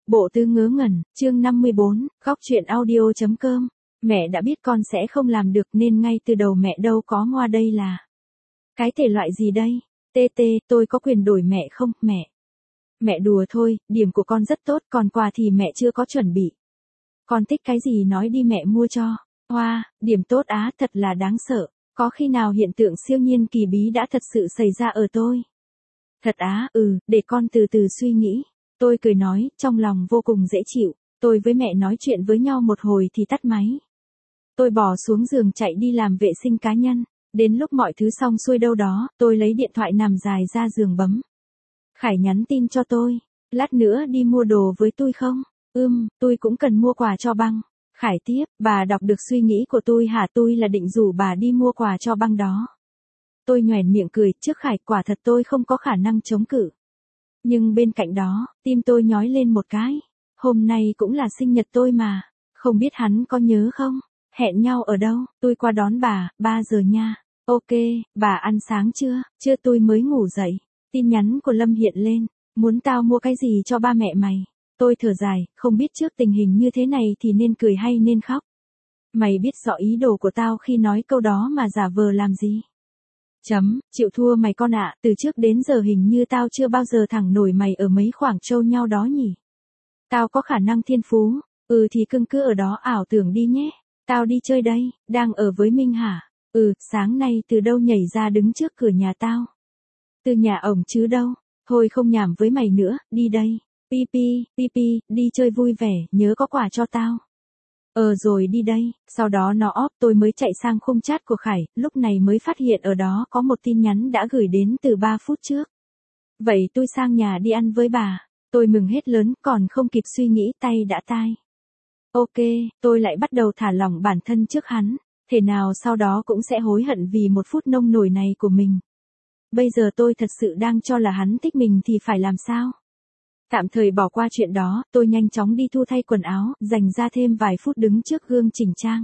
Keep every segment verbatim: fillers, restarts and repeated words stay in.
Bộ Tứ Ngớ Ngẩn, chương năm mươi bốn, góc truyện audio chấm com. Mẹ đã biết con sẽ không làm được nên ngay từ đầu mẹ đâu có ngoa đây là. Cái thể loại gì đây? Tê tê, tôi có quyền đổi mẹ không, mẹ? Mẹ đùa thôi, điểm của con rất tốt, còn quà thì mẹ chưa có chuẩn bị. Con thích cái gì nói đi mẹ mua cho. Hoa, wow, điểm tốt á, thật là đáng sợ. Có khi nào hiện tượng siêu nhiên kỳ bí đã thật sự xảy ra ở tôi? Thật á, ừ, để con từ từ suy nghĩ. Tôi cười nói, trong lòng vô cùng dễ chịu. Tôi với mẹ nói chuyện với nhau một hồi thì tắt máy. Tôi bỏ xuống giường chạy đi làm vệ sinh cá nhân. Đến lúc mọi thứ xong xuôi đâu đó, tôi lấy điện thoại nằm dài ra giường bấm. Khải nhắn tin cho tôi. Lát nữa đi mua đồ với tôi không? Ừm, tôi cũng cần mua quà cho băng. Khải tiếp, bà đọc được suy nghĩ của tôi hả? Tôi là định rủ bà đi mua quà cho băng đó. Tôi nhoẻn miệng cười, trước Khải quả thật tôi không có khả năng chống cự. Nhưng bên cạnh đó, tim tôi nhói lên một cái. Hôm nay cũng là sinh nhật tôi mà. Không biết hắn có nhớ không? Hẹn nhau ở đâu? Tôi qua đón bà, ba giờ nha. Ok, bà ăn sáng chưa? Chưa, tôi mới ngủ dậy. Tin nhắn của Lâm hiện lên. Muốn tao mua cái gì cho ba mẹ mày? Tôi thở dài, không biết trước tình hình như thế này thì nên cười hay nên khóc. Mày biết rõ ý đồ của tao khi nói câu đó mà giả vờ làm gì? Chấm, chịu thua mày con ạ, từ trước đến giờ hình như tao chưa bao giờ thẳng nổi mày ở mấy khoảng trâu nhau đó nhỉ. Tao có khả năng thiên phú, ừ thì cưng cứ ở đó ảo tưởng đi nhé. Tao đi chơi đây, đang ở với Minh hả? Ừ, sáng nay từ đâu nhảy ra đứng trước cửa nhà tao? Từ nhà ổng chứ đâu, thôi không nhảm với mày nữa, đi đây. Pi pi, pi pi, đi chơi vui vẻ, nhớ có quà cho tao. Ờ rồi đi đây, sau đó nó óp tôi mới chạy sang khung chat của Khải, lúc này mới phát hiện ở đó có một tin nhắn đã gửi đến từ ba phút trước. Vậy tôi sang nhà đi ăn với bà, tôi mừng hết lớn, còn không kịp suy nghĩ tay đã tai. Ok, tôi lại bắt đầu thả lỏng bản thân trước hắn, thể nào sau đó cũng sẽ hối hận vì một phút nông nổi này của mình. Bây giờ tôi thật sự đang cho là hắn thích mình thì phải làm sao? Tạm thời bỏ qua chuyện đó, tôi nhanh chóng đi thu thay quần áo, dành ra thêm vài phút đứng trước gương chỉnh trang.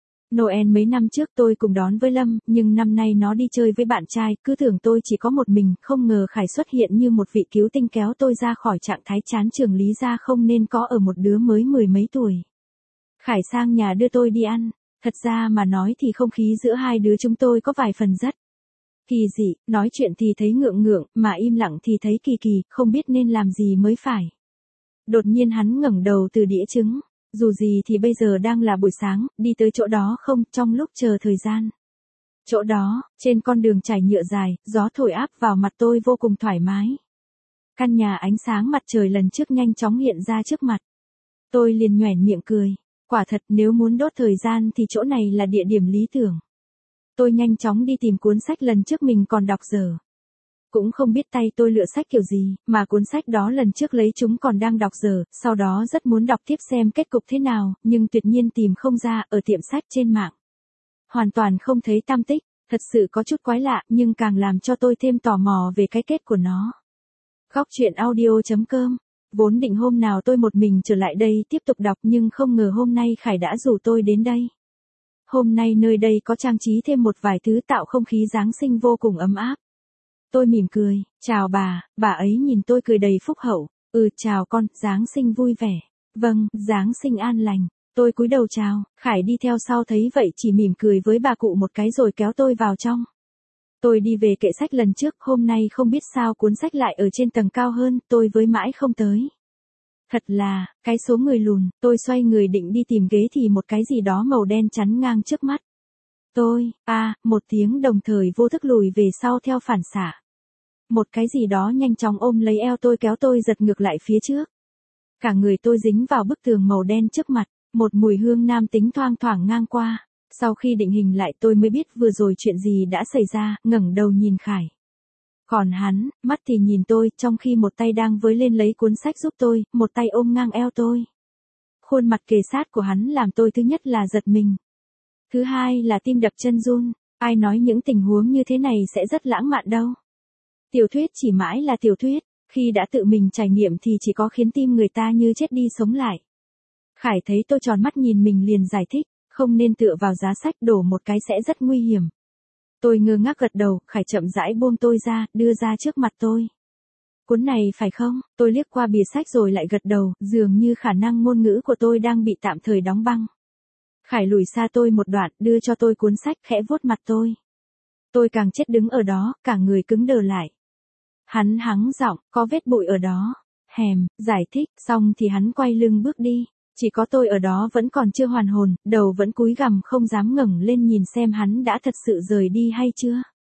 Noel mấy năm trước tôi cùng đón với Lâm, nhưng năm nay nó đi chơi với bạn trai, cứ tưởng tôi chỉ có một mình, không ngờ Khải xuất hiện như một vị cứu tinh kéo tôi ra khỏi trạng thái chán trường lý ra không nên có ở một đứa mới mười mấy tuổi. Khải sang nhà đưa tôi đi ăn, thật ra mà nói thì không khí giữa hai đứa chúng tôi có vài phần rất kỳ dị, nói chuyện thì thấy ngượng ngượng, mà im lặng thì thấy kỳ kỳ, không biết nên làm gì mới phải. Đột nhiên hắn ngẩng đầu từ đĩa trứng, dù gì thì bây giờ đang là buổi sáng, đi tới chỗ đó không, trong lúc chờ thời gian. Chỗ đó, trên con đường trải nhựa dài, gió thổi áp vào mặt tôi vô cùng thoải mái. Căn nhà ánh sáng mặt trời lần trước nhanh chóng hiện ra trước mặt. Tôi liền nhoẻn miệng cười, quả thật nếu muốn đốt thời gian thì chỗ này là địa điểm lý tưởng. Tôi nhanh chóng đi tìm cuốn sách lần trước mình còn đọc dở. Cũng không biết tay tôi lựa sách kiểu gì, mà cuốn sách đó lần trước lấy chúng còn đang đọc dở, sau đó rất muốn đọc tiếp xem kết cục thế nào, nhưng tuyệt nhiên tìm không ra ở tiệm sách trên mạng. Hoàn toàn không thấy tăm tích, thật sự có chút quái lạ, nhưng càng làm cho tôi thêm tò mò về cái kết của nó. Góc truyện audio chấm com. Vốn định hôm nào tôi một mình trở lại đây tiếp tục đọc nhưng không ngờ hôm nay Khải đã rủ tôi đến đây. Hôm nay nơi đây có trang trí thêm một vài thứ tạo không khí Giáng sinh vô cùng ấm áp. Tôi mỉm cười, chào bà, bà ấy nhìn tôi cười đầy phúc hậu, ừ chào con, Giáng sinh vui vẻ. Vâng, Giáng sinh an lành. Tôi cúi đầu chào, Khải đi theo sau thấy vậy chỉ mỉm cười với bà cụ một cái rồi kéo tôi vào trong. Tôi đi về kệ sách lần trước, hôm nay không biết sao cuốn sách lại ở trên tầng cao hơn, tôi với mãi không tới. Thật là, cái số người lùn, tôi xoay người định đi tìm ghế thì một cái gì đó màu đen chắn ngang trước mắt. Tôi, a à, một tiếng đồng thời vô thức lùi về sau theo phản xạ. Một cái gì đó nhanh chóng ôm lấy eo tôi kéo tôi giật ngược lại phía trước. Cả người tôi dính vào bức tường màu đen trước mặt, một mùi hương nam tính thoang thoảng ngang qua. Sau khi định hình lại tôi mới biết vừa rồi chuyện gì đã xảy ra, ngẩng đầu nhìn Khải. Còn hắn, mắt thì nhìn tôi, trong khi một tay đang với lên lấy cuốn sách giúp tôi, một tay ôm ngang eo tôi. Khuôn mặt kề sát của hắn làm tôi thứ nhất là giật mình. Thứ hai là tim đập chân run, ai nói những tình huống như thế này sẽ rất lãng mạn đâu. Tiểu thuyết chỉ mãi là tiểu thuyết, khi đã tự mình trải nghiệm thì chỉ có khiến tim người ta như chết đi sống lại. Khải thấy tôi tròn mắt nhìn mình liền giải thích, không nên tựa vào giá sách đổ một cái sẽ rất nguy hiểm. Tôi ngơ ngác gật đầu, Khải chậm rãi buông tôi ra, đưa ra trước mặt tôi. Cuốn này phải không? Tôi liếc qua bìa sách rồi lại gật đầu, dường như khả năng ngôn ngữ của tôi đang bị tạm thời đóng băng. Khải lùi xa tôi một đoạn, đưa cho tôi cuốn sách, khẽ vuốt mặt tôi. Tôi càng chết đứng ở đó, cả người cứng đờ lại. Hắn hắng giọng, có vết bụi ở đó. Hèm, giải thích, xong thì hắn quay lưng bước đi. Chỉ có tôi ở đó vẫn còn chưa hoàn hồn, đầu vẫn cúi gằm không dám ngẩng lên nhìn xem hắn đã thật sự rời đi hay chưa.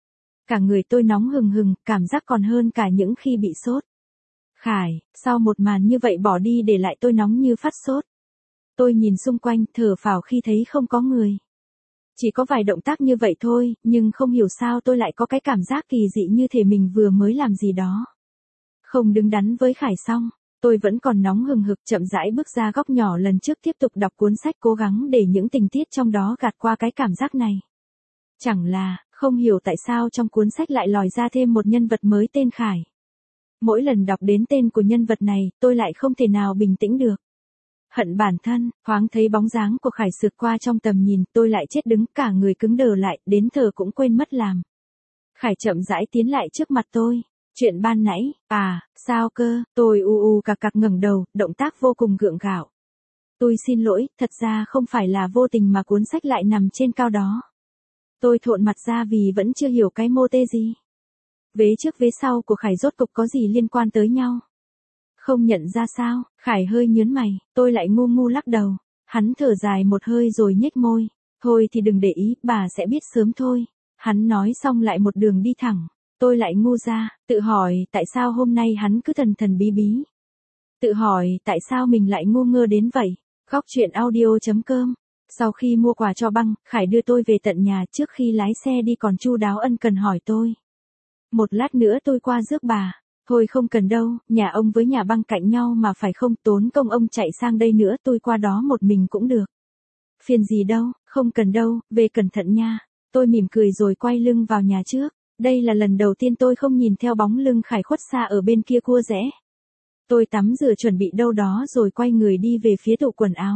Cả người tôi nóng hừng hừng, cảm giác còn hơn cả những khi bị sốt. Khải, sau một màn như vậy bỏ đi để lại tôi nóng như phát sốt. Tôi nhìn xung quanh, thở phào khi thấy không có người. Chỉ có vài động tác như vậy thôi, nhưng không hiểu sao tôi lại có cái cảm giác kỳ dị như thể mình vừa mới làm gì đó. Không đứng đắn với Khải xong, tôi vẫn còn nóng hừng hực chậm rãi bước ra góc nhỏ lần trước tiếp tục đọc cuốn sách cố gắng để những tình tiết trong đó gạt qua cái cảm giác này. Chẳng là, không hiểu tại sao trong cuốn sách lại lòi ra thêm một nhân vật mới tên Khải. Mỗi lần đọc đến tên của nhân vật này, tôi lại không thể nào bình tĩnh được. Hận bản thân, thoáng thấy bóng dáng của Khải sượt qua trong tầm nhìn, tôi lại chết đứng cả người cứng đờ lại, đến thở cũng quên mất làm. Khải chậm rãi tiến lại trước mặt tôi. Chuyện ban nãy, à, sao cơ, tôi u u cạc cạc ngẩng đầu, động tác vô cùng gượng gạo. Tôi xin lỗi, thật ra không phải là vô tình mà cuốn sách lại nằm trên cao đó. Tôi thộn mặt ra vì vẫn chưa hiểu cái mô tê gì. Vế trước vế sau của Khải rốt cục có gì liên quan tới nhau. Không nhận ra sao, Khải hơi nhớn mày, tôi lại ngu ngu lắc đầu. Hắn thở dài một hơi rồi nhếch môi. Thôi thì đừng để ý, bà sẽ biết sớm thôi. Hắn nói xong lại một đường đi thẳng. Tôi lại ngu ra, tự hỏi tại sao hôm nay hắn cứ thần thần bí bí. Tự hỏi tại sao mình lại ngu ngơ đến vậy. Góc truyện audio chấm com. Sau khi mua quà cho Băng, Khải đưa tôi về tận nhà, trước khi lái xe đi còn chu đáo ân cần hỏi tôi. Một lát nữa tôi qua rước bà. Thôi không cần đâu, nhà ông với nhà Băng cạnh nhau mà phải không tốn công ông chạy sang đây nữa, tôi qua đó một mình cũng được. Phiền gì đâu, không cần đâu, về cẩn thận nha. Tôi mỉm cười rồi quay lưng vào nhà trước. Đây là lần đầu tiên tôi không nhìn theo bóng lưng Khải khuất xa ở bên kia cua rẽ. Tôi tắm rửa chuẩn bị đâu đó rồi quay người đi về phía tủ quần áo.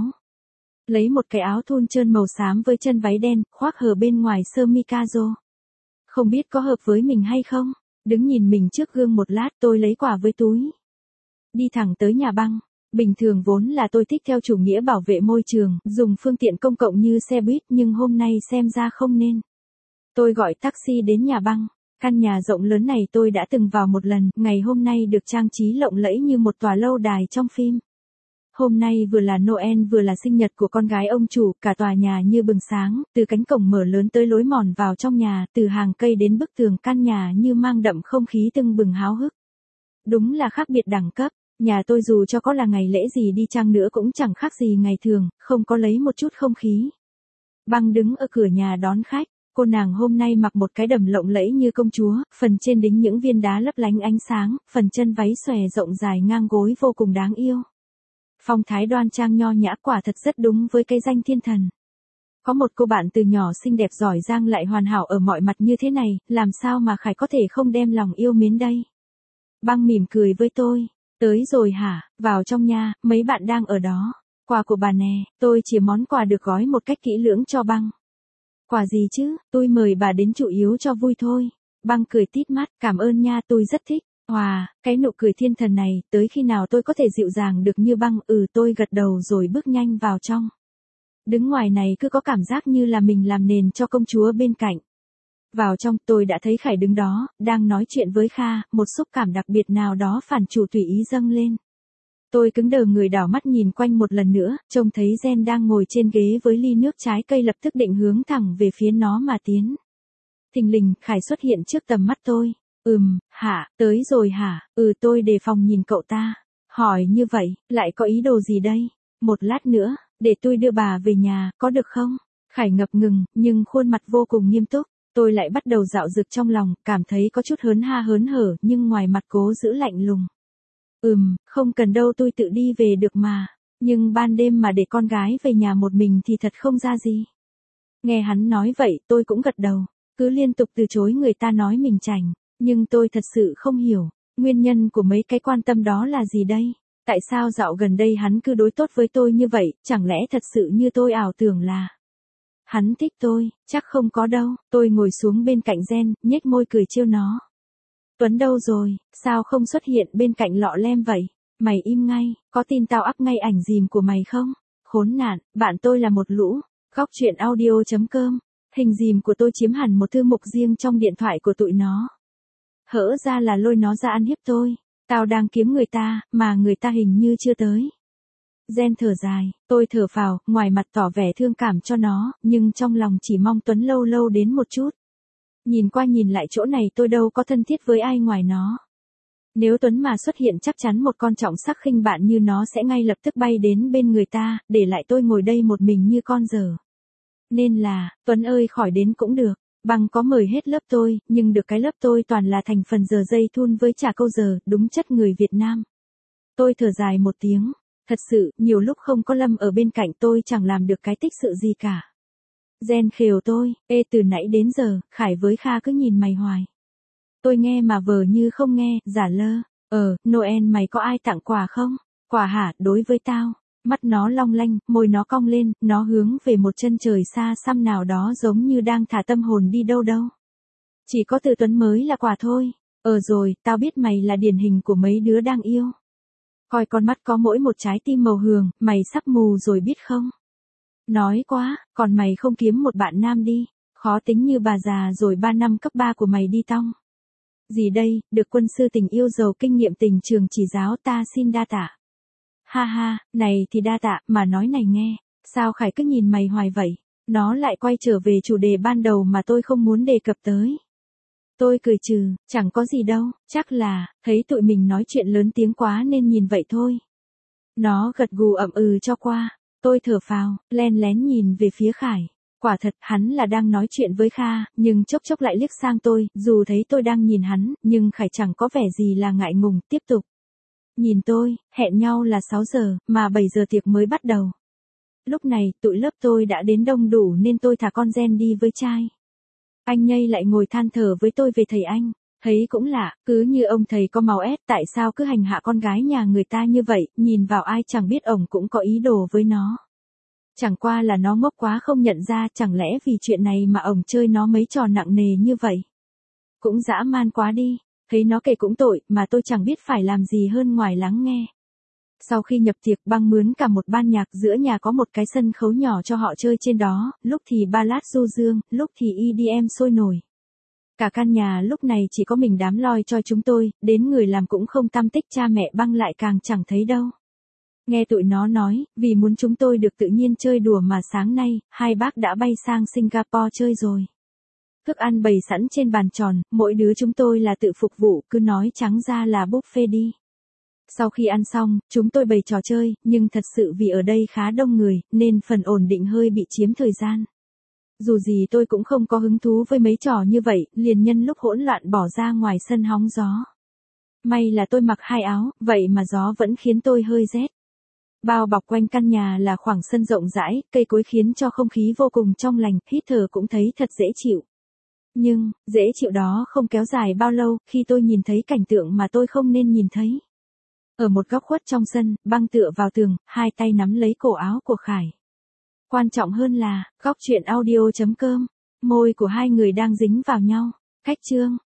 Lấy một cái áo thun trơn màu xám với chân váy đen, khoác hở bên ngoài sơ mi caro. Không biết có hợp với mình hay không? Đứng nhìn mình trước gương một lát, tôi lấy quà với túi. Đi thẳng tới nhà Băng. Bình thường vốn là tôi thích theo chủ nghĩa bảo vệ môi trường, dùng phương tiện công cộng như xe buýt, nhưng hôm nay xem ra không nên. Tôi gọi taxi đến nhà Băng. Căn nhà rộng lớn này tôi đã từng vào một lần, ngày hôm nay được trang trí lộng lẫy như một tòa lâu đài trong phim. Hôm nay vừa là Noel vừa là sinh nhật của con gái ông chủ, cả tòa nhà như bừng sáng, từ cánh cổng mở lớn tới lối mòn vào trong nhà, từ hàng cây đến bức tường căn nhà như mang đậm không khí tưng bừng háo hức. Đúng là khác biệt đẳng cấp, nhà tôi dù cho có là ngày lễ gì đi chăng nữa cũng chẳng khác gì ngày thường, không có lấy một chút không khí. Băng đứng ở cửa nhà đón khách. Cô nàng hôm nay mặc một cái đầm lộng lẫy như công chúa, phần trên đính những viên đá lấp lánh ánh sáng, phần chân váy xòe rộng dài ngang gối vô cùng đáng yêu. Phong thái đoan trang nho nhã quả thật rất đúng với cái danh thiên thần. Có một cô bạn từ nhỏ xinh đẹp giỏi giang lại hoàn hảo ở mọi mặt như thế này, làm sao mà Khải có thể không đem lòng yêu mến đây? Băng mỉm cười với tôi. Tới rồi hả, vào trong nhà, mấy bạn đang ở đó. Quà của bà nè, tôi chỉ món quà được gói một cách kỹ lưỡng cho Băng. Quà gì chứ, tôi mời bà đến chủ yếu cho vui thôi. Băng cười tít mắt, cảm ơn nha, tôi rất thích. Wow, cái nụ cười thiên thần này, tới khi nào tôi có thể dịu dàng được như Băng? Ừ, tôi gật đầu rồi bước nhanh vào trong. Đứng ngoài này cứ có cảm giác như là mình làm nền cho công chúa bên cạnh. Vào trong, tôi đã thấy Khải đứng đó, đang nói chuyện với Kha, một xúc cảm đặc biệt nào đó phản chủ tùy ý dâng lên. Tôi cứng đờ người đảo mắt nhìn quanh một lần nữa, trông thấy Jen đang ngồi trên ghế với ly nước trái cây lập tức định hướng thẳng về phía nó mà tiến. Thình lình, Khải xuất hiện trước tầm mắt tôi. Ừm, hả, tới rồi hả, ừ tôi đề phòng nhìn cậu ta. Hỏi như vậy, lại có ý đồ gì đây? Một lát nữa, để tôi đưa bà về nhà, có được không? Khải ngập ngừng, nhưng khuôn mặt vô cùng nghiêm túc. Tôi lại bắt đầu dạo dực trong lòng, cảm thấy có chút hớn ha hớn hở, nhưng ngoài mặt cố giữ lạnh lùng. Ừm, không cần đâu, tôi tự đi về được mà. Nhưng ban đêm mà để con gái về nhà một mình thì thật không ra gì. Nghe hắn nói vậy, tôi cũng gật đầu. Cứ liên tục từ chối người ta nói mình chảnh. Nhưng tôi thật sự không hiểu, nguyên nhân của mấy cái quan tâm đó là gì đây? Tại sao dạo gần đây hắn cứ đối tốt với tôi như vậy, chẳng lẽ thật sự như tôi ảo tưởng là... Hắn thích tôi, chắc không có đâu. Tôi ngồi xuống bên cạnh Jen, nhếch môi cười trêu nó. Tuấn đâu rồi, sao không xuất hiện bên cạnh lọ lem vậy? Mày im ngay, có tin tao up ngay ảnh dìm của mày không? Khốn nạn, bạn tôi là một lũ. Góc truyện audio.com. Hình dìm của tôi chiếm hẳn một thư mục riêng trong điện thoại của tụi nó. Hỡ ra là lôi nó ra ăn hiếp tôi. Tao đang kiếm người ta, mà người ta hình như chưa tới. Gen thở dài, tôi thở phào, ngoài mặt tỏ vẻ thương cảm cho nó, nhưng trong lòng chỉ mong Tuấn lâu lâu đến một chút. Nhìn qua nhìn lại chỗ này tôi đâu có thân thiết với ai ngoài nó. Nếu Tuấn mà xuất hiện chắc chắn một con trọng sắc khinh bạn như nó sẽ ngay lập tức bay đến bên người ta, để lại tôi ngồi đây một mình như con dở. Nên là, Tuấn ơi khỏi đến cũng được, bằng có mời hết lớp tôi, nhưng được cái lớp tôi toàn là thành phần giờ dây thun với chả câu giờ, đúng chất người Việt Nam. Tôi thở dài một tiếng, thật sự, nhiều lúc không có Lâm ở bên cạnh tôi chẳng làm được cái tích sự gì cả. Gen khều tôi, ê từ nãy đến giờ, Khải với Kha cứ nhìn mày hoài. Tôi nghe mà vờ như không nghe, giả lơ, ờ, Noel mày có ai tặng quà không? Quà hả, đối với tao, mắt nó long lanh, môi nó cong lên, nó hướng về một chân trời xa xăm nào đó giống như đang thả tâm hồn đi đâu đâu. Chỉ có từ Tuấn mới là quà thôi, ờ rồi, tao biết mày là điển hình của mấy đứa đang yêu. Coi con mắt có mỗi một trái tim màu hường, mày sắp mù rồi biết không? Nói quá, còn mày không kiếm một bạn nam đi, khó tính như bà già rồi ba năm cấp ba của mày đi tong. Gì đây, được quân sư tình yêu giàu kinh nghiệm tình trường chỉ giáo ta xin đa tạ. Ha ha, này thì đa tạ, mà nói này nghe, sao Khải cứ nhìn mày hoài vậy? Nó lại quay trở về chủ đề ban đầu mà tôi không muốn đề cập tới. Tôi cười trừ, chẳng có gì đâu, chắc là, thấy tụi mình nói chuyện lớn tiếng quá nên nhìn vậy thôi. Nó gật gù ậm ừ cho qua, tôi thở phào, len lén nhìn về phía Khải. Quả thật, hắn là đang nói chuyện với Kha, nhưng chốc chốc lại liếc sang tôi, dù thấy tôi đang nhìn hắn, nhưng Khải chẳng có vẻ gì là ngại ngùng, tiếp tục. Nhìn tôi, hẹn nhau là sáu giờ, mà bảy giờ tiệc mới bắt đầu. Lúc này, tụi lớp tôi đã đến đông đủ nên tôi thả con Gen đi với trai. Anh nhây lại ngồi than thở với tôi về thầy anh, thấy cũng lạ, cứ như ông thầy có màu ép tại sao cứ hành hạ con gái nhà người ta như vậy, nhìn vào ai chẳng biết ổng cũng có ý đồ với nó. Chẳng qua là nó ngốc quá không nhận ra, chẳng lẽ vì chuyện này mà ổng chơi nó mấy trò nặng nề như vậy. Cũng dã man quá đi, thấy nó kể cũng tội, mà tôi chẳng biết phải làm gì hơn ngoài lắng nghe. Sau khi nhập tiệc băng mướn cả một ban nhạc, giữa nhà có một cái sân khấu nhỏ cho họ chơi trên đó, lúc thì ballad du dương, lúc thì e đê em sôi nổi. Cả căn nhà lúc này chỉ có mình đám loi choi chúng tôi, đến người làm cũng không tăm tích, cha mẹ băng lại càng chẳng thấy đâu. Nghe tụi nó nói, vì muốn chúng tôi được tự nhiên chơi đùa mà sáng nay, hai bác đã bay sang Singapore chơi rồi. Thức ăn bày sẵn trên bàn tròn, mỗi đứa chúng tôi là tự phục vụ, cứ nói trắng ra là buffet đi. Sau khi ăn xong, chúng tôi bày trò chơi, nhưng thật sự vì ở đây khá đông người, nên phần ổn định hơi bị chiếm thời gian. Dù gì tôi cũng không có hứng thú với mấy trò như vậy, liền nhân lúc hỗn loạn bỏ ra ngoài sân hóng gió. May là tôi mặc hai áo, vậy mà gió vẫn khiến tôi hơi rét. Bao bọc quanh căn nhà là khoảng sân rộng rãi, cây cối khiến cho không khí vô cùng trong lành, hít thở cũng thấy thật dễ chịu. Nhưng, dễ chịu đó không kéo dài bao lâu, khi tôi nhìn thấy cảnh tượng mà tôi không nên nhìn thấy. Ở một góc khuất trong sân, băng tựa vào tường, hai tay nắm lấy cổ áo của Khải. Quan trọng hơn là, góc truyện audio chấm com, môi của hai người đang dính vào nhau. Cách chương